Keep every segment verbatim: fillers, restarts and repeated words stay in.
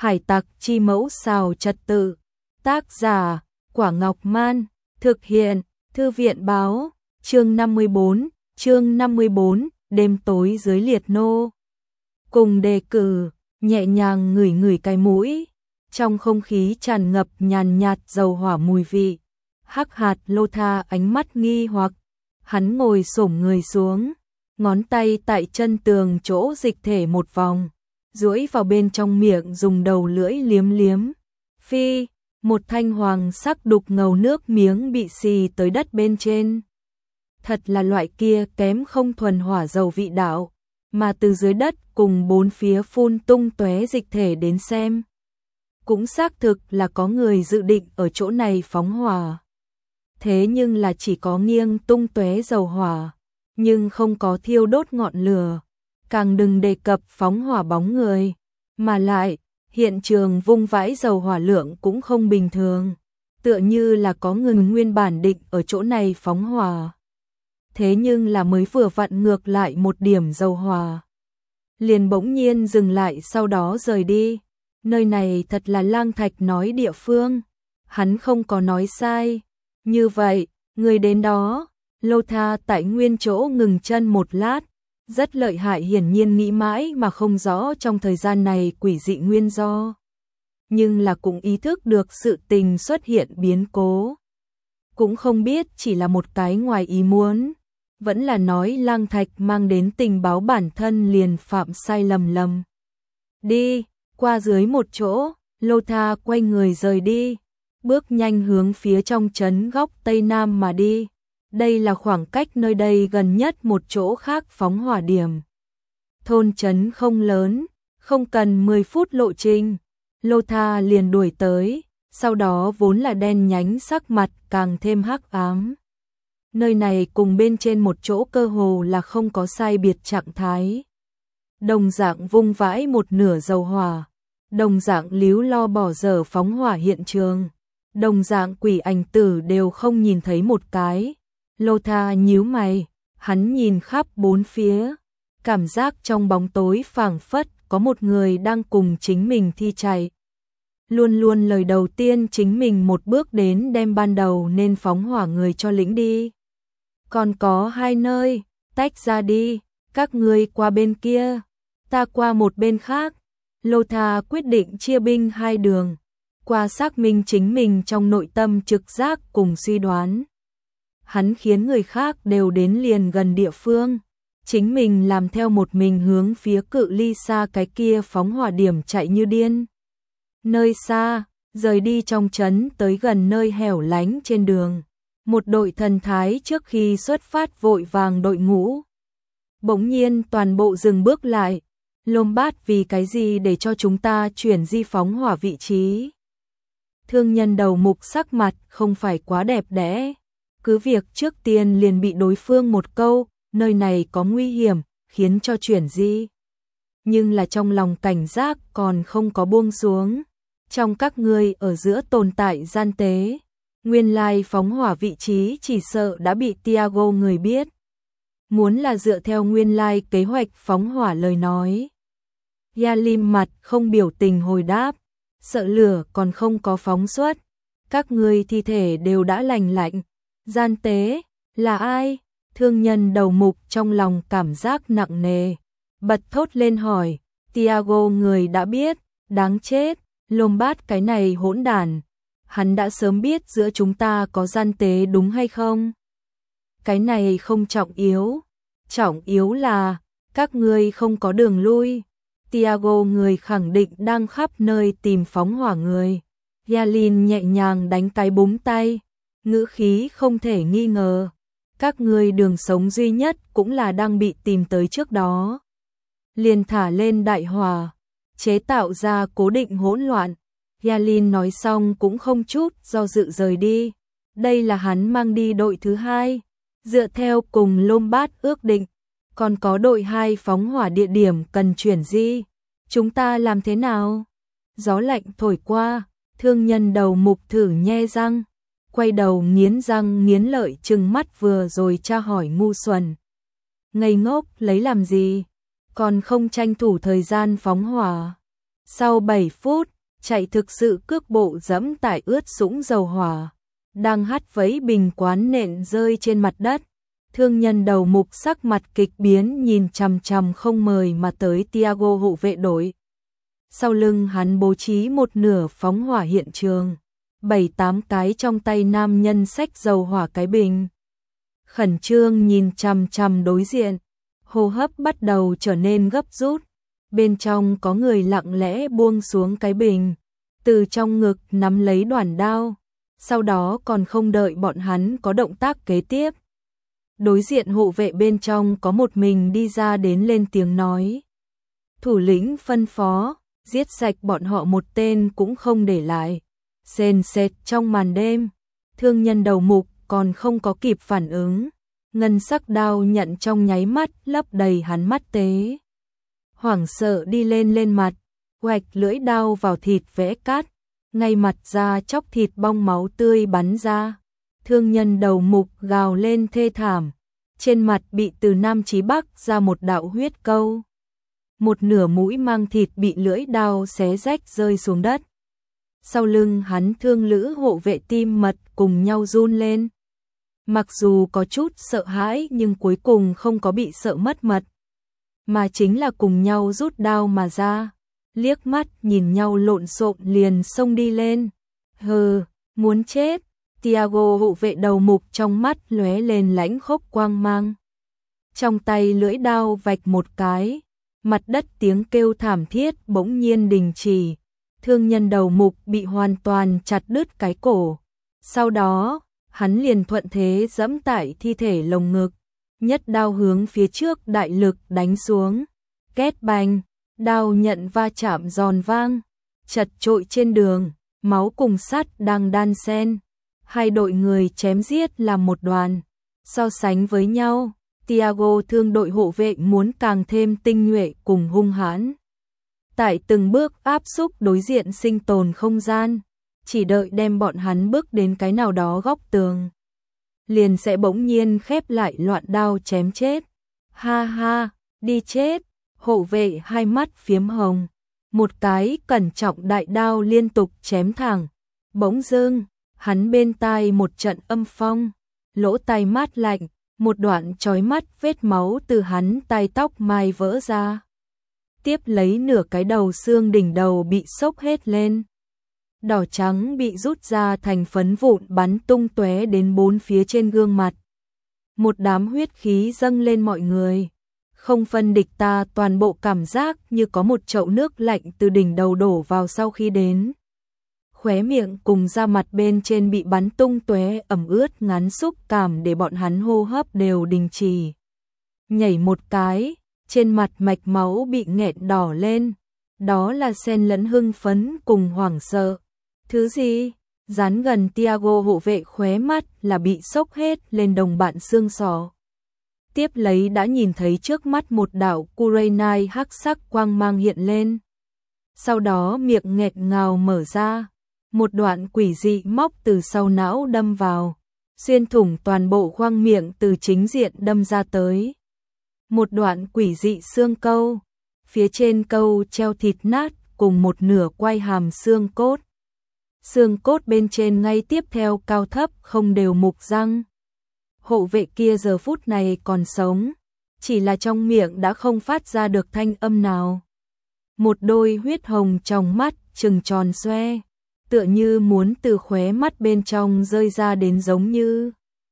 Hải tặc chi mẫu xào trật tự. Tác giả, Quả Ngọc Man. Thực hiện, Thư viện báo. Chương năm mươi bốn, chương năm mươi bốn, đêm tối dưới liệt nô. Cùng đề cử, nhẹ nhàng ngửi ngửi cái mũi. Trong không khí tràn ngập nhàn nhạt dầu hỏa mùi vị. Hắc hạt lô tha ánh mắt nghi hoặc. Hắn ngồi xổm người xuống. Ngón tay tại chân tường chỗ dịch thể một vòng. Duỗi vào bên trong miệng dùng đầu lưỡi liếm liếm. Phi, một thanh hoàng sắc đục ngầu nước miếng bị xì tới đất bên trên. Thật là loại kia kém không thuần hỏa dầu vị đạo, mà từ dưới đất cùng bốn phía phun tung tóe dịch thể đến xem. Cũng xác thực là có người dự định ở chỗ này phóng hỏa. Thế nhưng là chỉ có nghiêng tung tóe dầu hỏa, nhưng không có thiêu đốt ngọn lửa. Càng đừng đề cập phóng hỏa bóng người, mà lại, hiện trường vung vãi dầu hỏa lượng cũng không bình thường, tựa như là có người nguyên bản định ở chỗ này phóng hỏa. Thế nhưng là mới vừa vặn ngược lại một điểm dầu hỏa, liền bỗng nhiên dừng lại sau đó rời đi. Nơi này thật là Lang Thạch nói địa phương, hắn không có nói sai. Như vậy, người đến đó, Lô Tha tại nguyên chỗ ngừng chân một lát. Rất lợi hại, hiển nhiên nghĩ mãi mà không rõ trong thời gian này quỷ dị nguyên do. Nhưng là cũng ý thức được sự tình xuất hiện biến cố. Cũng không biết chỉ là một cái ngoài ý muốn. Vẫn là nói Lang Thạch mang đến tình báo bản thân liền phạm sai lầm lầm. Đi, qua dưới một chỗ, Lô Tha quay người rời đi. Bước nhanh hướng phía trong trấn góc Tây Nam mà đi. Đây là khoảng cách nơi đây gần nhất một chỗ khác phóng hỏa điểm. Thôn trấn không lớn, không cần mười phút lộ trình. Lô Tha liền đuổi tới, sau đó vốn là đen nhánh sắc mặt càng thêm hắc ám. Nơi này cùng bên trên một chỗ cơ hồ là không có sai biệt trạng thái. Đồng dạng vung vãi một nửa dầu hỏa, đồng dạng líu lo bỏ dở phóng hỏa hiện trường, đồng dạng quỷ ảnh tử đều không nhìn thấy một cái. Lô Tha nhíu mày, hắn nhìn khắp bốn phía, cảm giác trong bóng tối phảng phất có một người đang cùng chính mình thi chạy. Luôn luôn lời đầu tiên chính mình một bước đến đem ban đầu nên phóng hỏa người cho lĩnh đi. Còn có hai nơi, tách ra đi, các ngươi qua bên kia, ta qua một bên khác. Lô Tha quyết định chia binh hai đường, qua xác minh chính mình trong nội tâm trực giác cùng suy đoán. Hắn khiến người khác đều đến liền gần địa phương, chính mình làm theo một mình hướng phía cự ly xa cái kia phóng hỏa điểm chạy như điên. Nơi xa, rời đi trong trấn tới gần nơi hẻo lánh trên đường, một đội thần thái trước khi xuất phát vội vàng đội ngũ. Bỗng nhiên toàn bộ dừng bước lại, Lôm Bát vì cái gì để cho chúng ta chuyển di phóng hỏa vị trí. Thương nhân đầu mục sắc mặt không phải quá đẹp đẽ. Cứ việc trước tiên liền bị đối phương một câu, nơi này có nguy hiểm, khiến cho chuyển di. Nhưng là trong lòng cảnh giác còn không có buông xuống. Trong các ngươi ở giữa tồn tại gian tế. Nguyên lai phóng hỏa vị trí chỉ sợ đã bị Tiago người biết. Muốn là dựa theo nguyên lai kế hoạch phóng hỏa lời nói. Yalim mặt không biểu tình hồi đáp. Sợ lửa còn không có phóng xuất. Các ngươi thi thể đều đã lành lạnh. Gian tế, là ai? Thương nhân đầu mục trong lòng cảm giác nặng nề, bật thốt lên hỏi. Tiago người đã biết, đáng chết, Lôm Bát cái này hỗn đản. Hắn đã sớm biết giữa chúng ta có gian tế đúng hay không? Cái này không trọng yếu, trọng yếu là các ngươi không có đường lui. Tiago người khẳng định đang khắp nơi tìm phóng hỏa người. Yalin nhẹ nhàng đánh cái búng tay. Ngữ khí không thể nghi ngờ, các ngươi đường sống duy nhất cũng là đang bị tìm tới trước đó. Liền thả lên đại hỏa, chế tạo ra cố định hỗn loạn. Yalin nói xong cũng không chút do dự rời đi. Đây là hắn mang đi đội thứ hai, dựa theo cùng Lôm Bát ước định, còn có đội hai phóng hỏa địa điểm cần chuyển di. Chúng ta làm thế nào? Gió lạnh thổi qua, thương nhân đầu mục thử nhe răng. Quay đầu nghiến răng nghiến lợi trừng mắt vừa rồi tra hỏi ngu xuẩn. Ngây ngốc lấy làm gì? Còn không tranh thủ thời gian phóng hỏa. Sau bảy phút, chạy thực sự cước bộ dẫm tại ướt sũng dầu hỏa, đang hắt vấy bình quán nện rơi trên mặt đất. Thương nhân đầu mục sắc mặt kịch biến nhìn chằm chằm không mời mà tới Tiago hộ vệ đội. Sau lưng hắn bố trí một nửa phóng hỏa hiện trường, bảy tám cái trong tay nam nhân xách dầu hỏa cái bình. Khẩn trương nhìn chằm chằm đối diện, hô hấp bắt đầu trở nên gấp rút. Bên trong có người lặng lẽ buông xuống cái bình, từ trong ngực nắm lấy đoản đao, sau đó còn không đợi bọn hắn có động tác kế tiếp. Đối diện hộ vệ bên trong có một mình đi ra đến lên tiếng nói. Thủ lĩnh phân phó, giết sạch bọn họ một tên cũng không để lại. Sền sệt trong màn đêm, thương nhân đầu mục còn không có kịp phản ứng. Ngân sắc đao nhận trong nháy mắt lấp đầy hắn mắt tế. Hoảng sợ đi lên lên mặt, hoạch lưỡi đao vào thịt vẽ cát, ngay mặt ra chóc thịt bong máu tươi bắn ra. Thương nhân đầu mục gào lên thê thảm, trên mặt bị từ Nam chí Bắc ra một đạo huyết câu. Một nửa mũi mang thịt bị lưỡi đao xé rách rơi xuống đất. Sau lưng hắn thương lữ hộ vệ tim mật cùng nhau run lên. Mặc dù có chút sợ hãi nhưng cuối cùng không có bị sợ mất mật, mà chính là cùng nhau rút đao mà ra, liếc mắt nhìn nhau lộn xộn liền xông đi lên. Hừ, muốn chết. Tiago hộ vệ đầu mục trong mắt lóe lên lãnh khốc quang mang. Trong tay lưỡi đao vạch một cái, mặt đất tiếng kêu thảm thiết bỗng nhiên đình chỉ. Thương nhân đầu mục bị hoàn toàn chặt đứt cái cổ. Sau đó, hắn liền thuận thế giẫm tại thi thể lồng ngực, nhất đao hướng phía trước đại lực đánh xuống. Két bành, đao nhận va chạm giòn vang, chật trội trên đường, máu cùng sắt đang đan xen. Hai đội người chém giết làm một đoàn. So sánh với nhau, Tiago thương đội hộ vệ muốn càng thêm tinh nhuệ cùng hung hãn. Tại từng bước áp xúc đối diện sinh tồn không gian, chỉ đợi đem bọn hắn bước đến cái nào đó góc tường, liền sẽ bỗng nhiên khép lại loạn đao chém chết. Ha ha, đi chết. Hộ vệ hai mắt phiếm hồng, một cái cẩn trọng đại đao liên tục chém thẳng. Bỗng dưng, hắn bên tai một trận âm phong, lỗ tai mát lạnh, một đoạn chói mắt vết máu từ hắn tai tóc mai vỡ ra. Tiếp lấy nửa cái đầu xương đỉnh đầu bị xốc hết lên. Đỏ trắng bị rút ra thành phấn vụn bắn tung tóe đến bốn phía trên gương mặt. Một đám huyết khí dâng lên mọi người. Không phân địch ta, toàn bộ cảm giác như có một chậu nước lạnh từ đỉnh đầu đổ vào sau khi đến. Khóe miệng cùng da mặt bên trên bị bắn tung tóe ẩm ướt ngắn xúc cảm để bọn hắn hô hấp đều đình chỉ. Nhảy một cái, trên mặt mạch máu bị nghẹn đỏ lên. Đó là xen lẫn hưng phấn cùng hoảng sợ. Thứ gì? Dán gần Tiago hộ vệ khóe mắt là bị xốc hết lên đồng bạn xương sọ. Tiếp lấy đã nhìn thấy trước mắt một đạo Kurenai hắc sắc quang mang hiện lên. Sau đó miệng nghẹt ngào mở ra, một đoạn quỷ dị móc từ sau não đâm vào, xuyên thủng toàn bộ khoang miệng từ chính diện đâm ra tới. Một đoạn quỷ dị xương câu, phía trên câu treo thịt nát cùng một nửa quai hàm xương cốt. Xương cốt bên trên ngay tiếp theo cao thấp không đều mục răng. Hộ vệ kia giờ phút này còn sống, chỉ là trong miệng đã không phát ra được thanh âm nào. Một đôi huyết hồng trong mắt trừng tròn xoe, tựa như muốn từ khóe mắt bên trong rơi ra đến giống như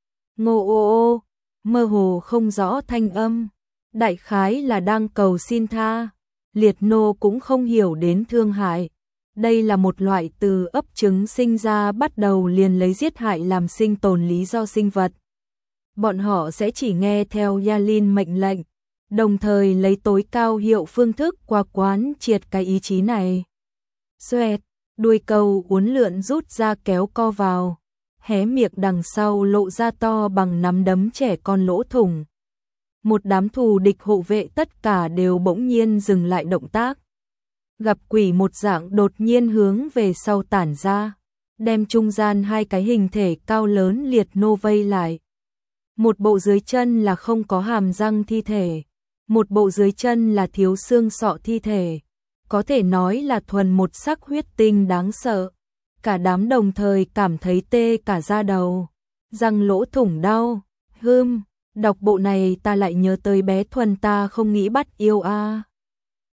ngô ô ô, mơ hồ không rõ thanh âm. Đại khái là đang cầu xin tha. Liệt nô cũng không hiểu đến thương hại. Đây là một loại từ ấp trứng sinh ra bắt đầu liền lấy giết hại làm sinh tồn lý do sinh vật. Bọn họ sẽ chỉ nghe theo Yalin mệnh lệnh, đồng thời lấy tối cao hiệu phương thức qua quán triệt cái ý chí này. Xoẹt, đuôi câu uốn lượn rút ra kéo co vào, hé miệng đằng sau lộ ra to bằng nắm đấm trẻ con lỗ thủng. Một đám thù địch hộ vệ tất cả đều bỗng nhiên dừng lại động tác. Gặp quỷ một dạng đột nhiên hướng về sau tản ra, đem trung gian hai cái hình thể cao lớn liệt nô vây lại. Một bộ dưới chân là không có hàm răng thi thể, một bộ dưới chân là thiếu xương sọ thi thể, có thể nói là thuần một sắc huyết tinh đáng sợ. Cả đám đồng thời cảm thấy tê cả da đầu, răng lỗ thủng đau. Hưm, đọc bộ này ta lại nhớ tới bé Thuần ta không nghĩ bắt yêu a.